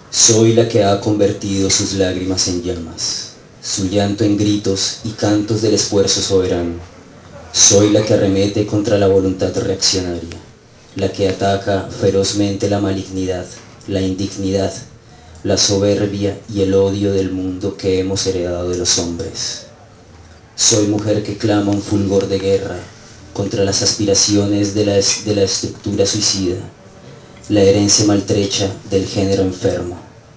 Soy la que ha convertido sus lágrimas en llamas, su llanto en gritos y cantos del esfuerzo soberano. Soy la que arremete contra la voluntad reaccionaria, la que ataca ferozmente la malignidad, la indignidad, la soberbia y el odio del mundo que hemos heredado de los hombres. Soy mujer que clama un fulgor de guerra contra las aspiraciones de la estructura suicida, la herencia maltrecha del género enfermo.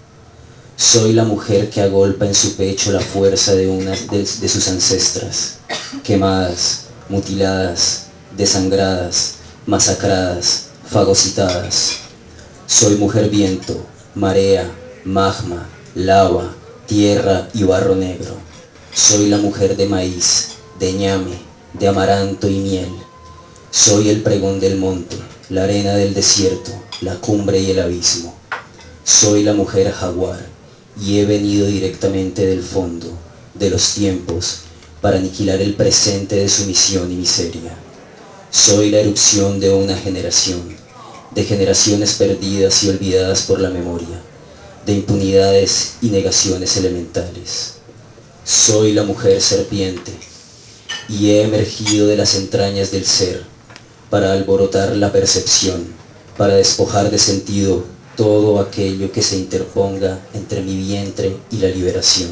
Soy la mujer que agolpa en su pecho la fuerza de sus ancestras, quemadas, mutiladas, desangradas, masacradas, fagocitadas. Soy mujer viento, marea, magma, lava, tierra y barro negro. Soy la mujer de maíz, de ñame, de amaranto y miel. Soy el pregón del monte, la arena del desierto, la cumbre y el abismo. Soy la mujer jaguar y he venido directamente del fondo, de los tiempos, para aniquilar el presente de sumisión y miseria. Soy la erupción de una generación, de generaciones perdidas y olvidadas por la memoria, de impunidades y negaciones elementales. Soy la mujer serpiente y he emergido de las entrañas del ser para alborotar la percepción, para despojar de sentido todo aquello que se interponga entre mi vientre y la liberación.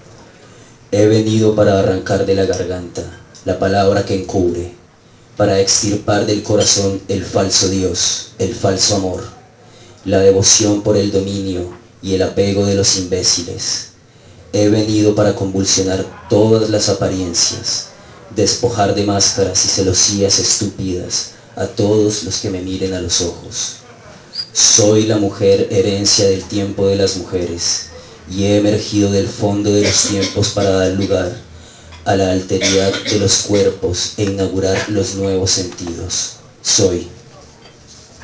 He venido para arrancar de la garganta la palabra que encubre, para extirpar del corazón el falso Dios, el falso amor, la devoción por el dominio y el apego de los imbéciles. He venido para convulsionar todas las apariencias, despojar de máscaras y celosías estúpidas a todos los que me miren a los ojos. Soy la mujer herencia del tiempo de las mujeres y he emergido del fondo de los tiempos para dar lugar a la alteridad de los cuerpos e inaugurar los nuevos sentidos. Soy